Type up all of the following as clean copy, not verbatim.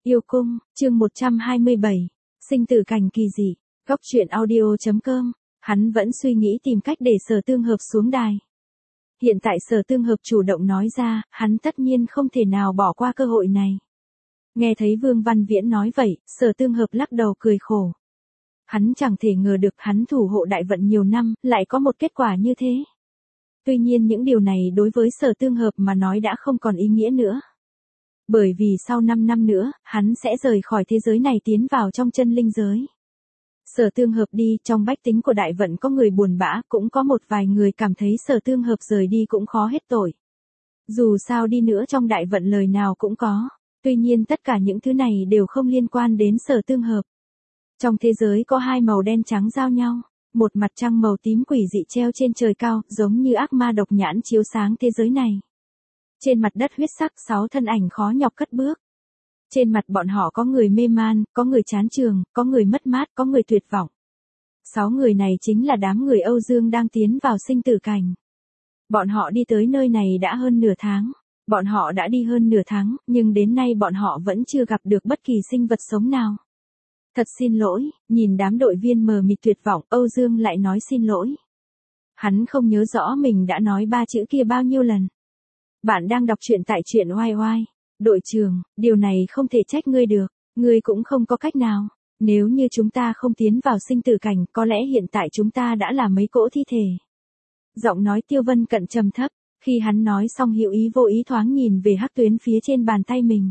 Yêu cung, chương 127. Sinh tử cảnh kỳ dị. Góc truyện audio.com. Hắn vẫn suy nghĩ tìm cách để Sở Tương Hợp xuống đài. Hiện tại Sở Tương Hợp chủ động nói ra, hắn tất nhiên không thể nào bỏ qua cơ hội này. Nghe thấy Vương Văn Viễn nói vậy, Sở Tương Hợp lắc đầu cười khổ. Hắn chẳng thể ngờ được hắn thủ hộ đại vận nhiều năm, lại có một kết quả như thế. Tuy nhiên những điều này đối với Sở Tương Hợp mà nói đã không còn ý nghĩa nữa. Bởi vì sau 5 năm nữa, hắn sẽ rời khỏi thế giới này tiến vào trong chân linh giới. Sở Tương Hợp đi, trong bách tính của đại vận có người buồn bã, cũng có một vài người cảm thấy Sở Tương Hợp rời đi cũng khó hết tội. Dù sao đi nữa trong đại vận lời nào cũng có, tuy nhiên tất cả những thứ này đều không liên quan đến Sở Tương Hợp. Trong thế giới có hai màu đen trắng giao nhau, một mặt trăng màu tím quỷ dị treo trên trời cao, giống như ác ma độc nhãn chiếu sáng thế giới này. Trên mặt đất huyết sắc 6 thân ảnh khó nhọc cất bước. Trên mặt bọn họ có người mê man, có người chán trường, có người mất mát, có người tuyệt vọng. 6 người này chính là đám người Âu Dương đang tiến vào sinh tử cảnh. Bọn họ đi tới nơi này đã hơn nửa tháng. Bọn họ đã đi hơn nửa tháng, nhưng đến nay bọn họ vẫn chưa gặp được bất kỳ sinh vật sống nào. Thật xin lỗi, nhìn đám đội viên mờ mịt tuyệt vọng, Âu Dương lại nói xin lỗi. Hắn không nhớ rõ mình đã nói 3 chữ kia bao nhiêu lần. Bạn đang đọc truyện tại truyện oai oai. Đội trưởng, điều này không thể trách ngươi được, ngươi cũng không có cách nào. Nếu như chúng ta không tiến vào sinh tử cảnh, có lẽ hiện tại chúng ta đã là mấy cỗ thi thể. Giọng nói Tiêu Vân Cận trầm thấp, khi hắn nói xong hữu ý vô ý thoáng nhìn về hắc tuyến phía trên bàn tay mình.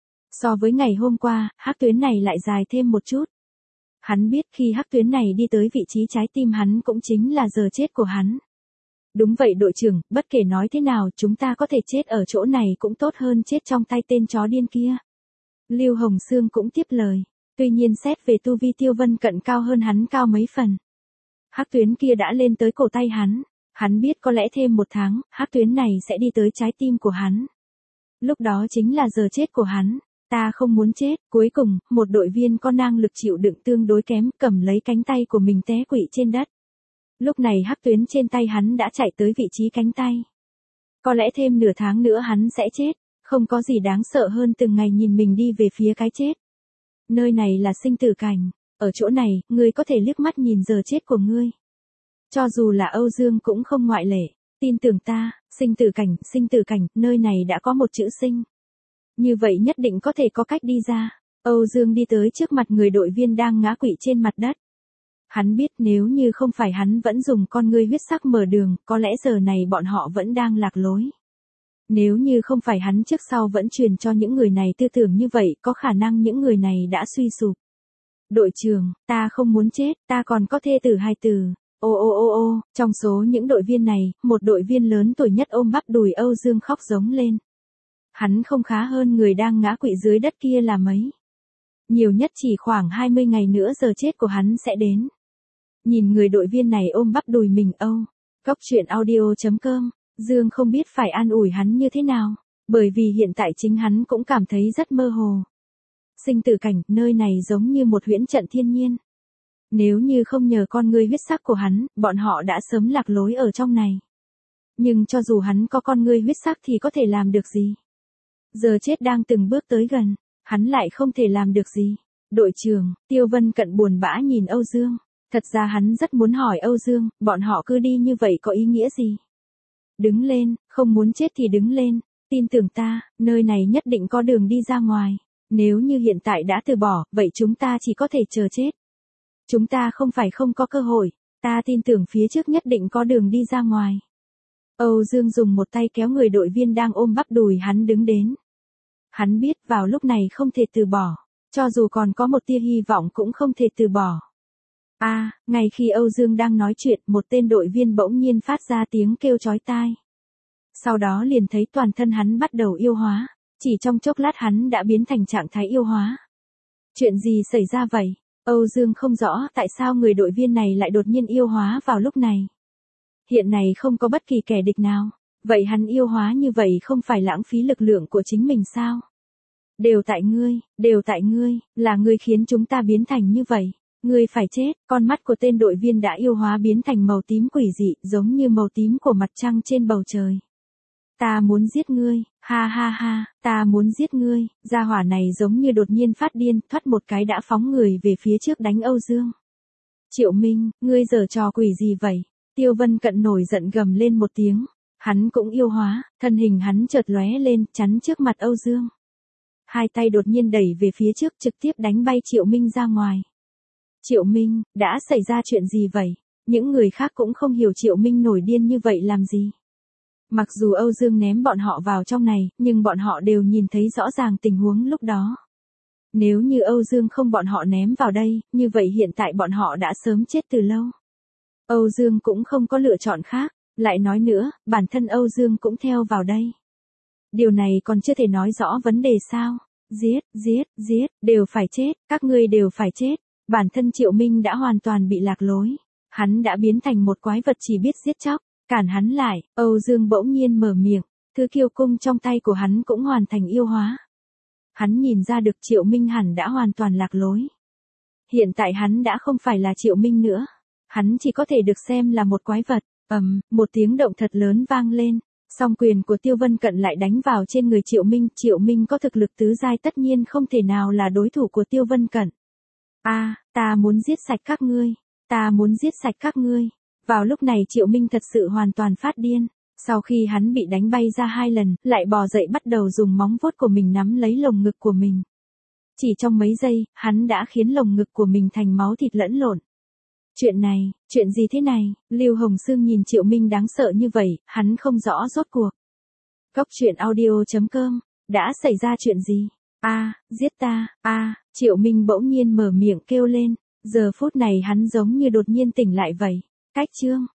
So với ngày hôm qua, hắc tuyến này lại dài thêm một chút. Hắn biết khi hắc tuyến này đi tới vị trí trái tim hắn cũng chính là giờ chết của hắn. Đúng vậy đội trưởng, bất kể nói thế nào chúng ta có thể chết ở chỗ này cũng tốt hơn chết trong tay tên chó điên kia. Lưu Hồng Sương cũng tiếp lời. Tuy nhiên xét về tu vi Tiêu Vân Cận cao hơn hắn cao mấy phần. Hắc tuyến kia đã lên tới cổ tay hắn. Hắn biết có lẽ thêm 1 tháng, hắc tuyến này sẽ đi tới trái tim của hắn. Lúc đó chính là giờ chết của hắn. Ta không muốn chết. Cuối cùng, một đội viên có năng lực chịu đựng tương đối kém cầm lấy cánh tay của mình té quỵ trên đất. Lúc này hắc tuyến trên tay hắn đã chạy tới vị trí cánh tay. Có lẽ thêm nửa tháng nữa hắn sẽ chết, không có gì đáng sợ hơn từng ngày nhìn mình đi về phía cái chết. Nơi này là sinh tử cảnh, ở chỗ này, ngươi có thể liếc mắt nhìn giờ chết của ngươi. Cho dù là Âu Dương cũng không ngoại lệ, tin tưởng ta, sinh tử cảnh, nơi này đã có một chữ sinh. Như vậy nhất định có thể có cách đi ra. Âu Dương đi tới trước mặt người đội viên đang ngã quỵ trên mặt đất. Hắn biết nếu như không phải hắn vẫn dùng con ngươi huyết sắc mở đường, có lẽ giờ này bọn họ vẫn đang lạc lối. Nếu như không phải hắn trước sau vẫn truyền cho những người này tư tưởng như vậy, có khả năng những người này đã suy sụp. Đội trưởng, ta không muốn chết, ta còn có thê tử 2 tử. Ô, trong số những đội viên này, một đội viên lớn tuổi nhất ôm bắp đùi Âu Dương khóc giống lên. Hắn không khá hơn người đang ngã quỵ dưới đất kia là mấy. Nhiều nhất chỉ khoảng 20 ngày nữa giờ chết của hắn sẽ đến. Nhìn người đội viên này ôm bắp đùi mình Góc truyện audio.com, Dương không biết phải an ủi hắn như thế nào, bởi vì hiện tại chính hắn cũng cảm thấy rất mơ hồ. Sinh tử cảnh, nơi này giống như một huyễn trận thiên nhiên. Nếu như không nhờ con ngươi huyết sắc của hắn, bọn họ đã sớm lạc lối ở trong này. Nhưng cho dù hắn có con ngươi huyết sắc thì có thể làm được gì? Giờ chết đang từng bước tới gần, hắn lại không thể làm được gì. Đội trưởng, Tiêu Vân Cận buồn bã nhìn Âu Dương. Thật ra hắn rất muốn hỏi Âu Dương, bọn họ cứ đi như vậy có ý nghĩa gì? Đứng lên, không muốn chết thì đứng lên, tin tưởng ta, nơi này nhất định có đường đi ra ngoài. Nếu như hiện tại đã từ bỏ, vậy chúng ta chỉ có thể chờ chết. Chúng ta không phải không có cơ hội, ta tin tưởng phía trước nhất định có đường đi ra ngoài. Âu Dương dùng một tay kéo người đội viên đang ôm bắp đùi hắn đứng đến. Hắn biết vào lúc này không thể từ bỏ, cho dù còn có một tia hy vọng cũng không thể từ bỏ. Ngay khi Âu Dương đang nói chuyện, một tên đội viên bỗng nhiên phát ra tiếng kêu chói tai. Sau đó liền thấy toàn thân hắn bắt đầu yêu hóa, chỉ trong chốc lát hắn đã biến thành trạng thái yêu hóa. Chuyện gì xảy ra vậy? Âu Dương không rõ tại sao người đội viên này lại đột nhiên yêu hóa vào lúc này. Hiện này không có bất kỳ kẻ địch nào, vậy hắn yêu hóa như vậy không phải lãng phí lực lượng của chính mình sao? Đều tại ngươi, là ngươi khiến chúng ta biến thành như vậy. Ngươi phải chết. Con mắt của tên đội viên đã yêu hóa biến thành màu tím quỷ dị, giống như màu tím của mặt trăng trên bầu trời. ta muốn giết ngươi, ha ha ha, ta muốn giết ngươi, gia hỏa này giống như đột nhiên phát điên, thoát một cái đã phóng người về phía trước đánh Âu Dương. Triệu Minh, ngươi giở trò quỷ gì vậy? Tiêu Vân Cận nổi giận gầm lên một tiếng, hắn cũng yêu hóa, thân hình hắn chợt lóe lên, chắn trước mặt Âu Dương. Hai tay đột nhiên đẩy về phía trước trực tiếp đánh bay Triệu Minh ra ngoài. Triệu Minh, đã xảy ra chuyện gì vậy? Những người khác cũng không hiểu Triệu Minh nổi điên như vậy làm gì. Mặc dù Âu Dương ném bọn họ vào trong này, nhưng bọn họ đều nhìn thấy rõ ràng tình huống lúc đó. Nếu như Âu Dương không bọn họ ném vào đây, như vậy hiện tại bọn họ đã sớm chết từ lâu. Âu Dương cũng không có lựa chọn khác, lại nói nữa, bản thân Âu Dương cũng theo vào đây. Điều này còn chưa thể nói rõ vấn đề sao? Giết, giết, giết, đều phải chết, các ngươi đều phải chết. Bản thân Triệu Minh đã hoàn toàn bị lạc lối. Hắn đã biến thành một quái vật chỉ biết giết chóc, cản hắn lại, Âu Dương bỗng nhiên mở miệng, thứ kiêu cung trong tay của hắn cũng hoàn thành yêu hóa. Hắn nhìn ra được Triệu Minh hẳn đã hoàn toàn lạc lối. Hiện tại hắn đã không phải là Triệu Minh nữa, hắn chỉ có thể được xem là một quái vật. Một tiếng động thật lớn vang lên, song quyền của Tiêu Vân Cận lại đánh vào trên người Triệu Minh. Triệu Minh có thực lực tứ giai tất nhiên không thể nào là đối thủ của Tiêu Vân Cận. Ta muốn giết sạch các ngươi, ta muốn giết sạch các ngươi. Vào lúc này Triệu Minh thật sự hoàn toàn phát điên. Sau khi hắn bị đánh bay ra 2 lần, lại bò dậy bắt đầu dùng móng vuốt của mình nắm lấy lồng ngực của mình. Chỉ trong mấy giây, hắn đã khiến lồng ngực của mình thành máu thịt lẫn lộn. Chuyện gì thế này? Lưu Hồng Sương nhìn Triệu Minh đáng sợ như vậy, hắn không rõ rốt cuộc. Goctruyện.audio.com, đã xảy ra chuyện gì? Giết ta, Triệu Minh bỗng nhiên mở miệng kêu lên, giờ phút này hắn giống như đột nhiên tỉnh lại vậy. Cách chương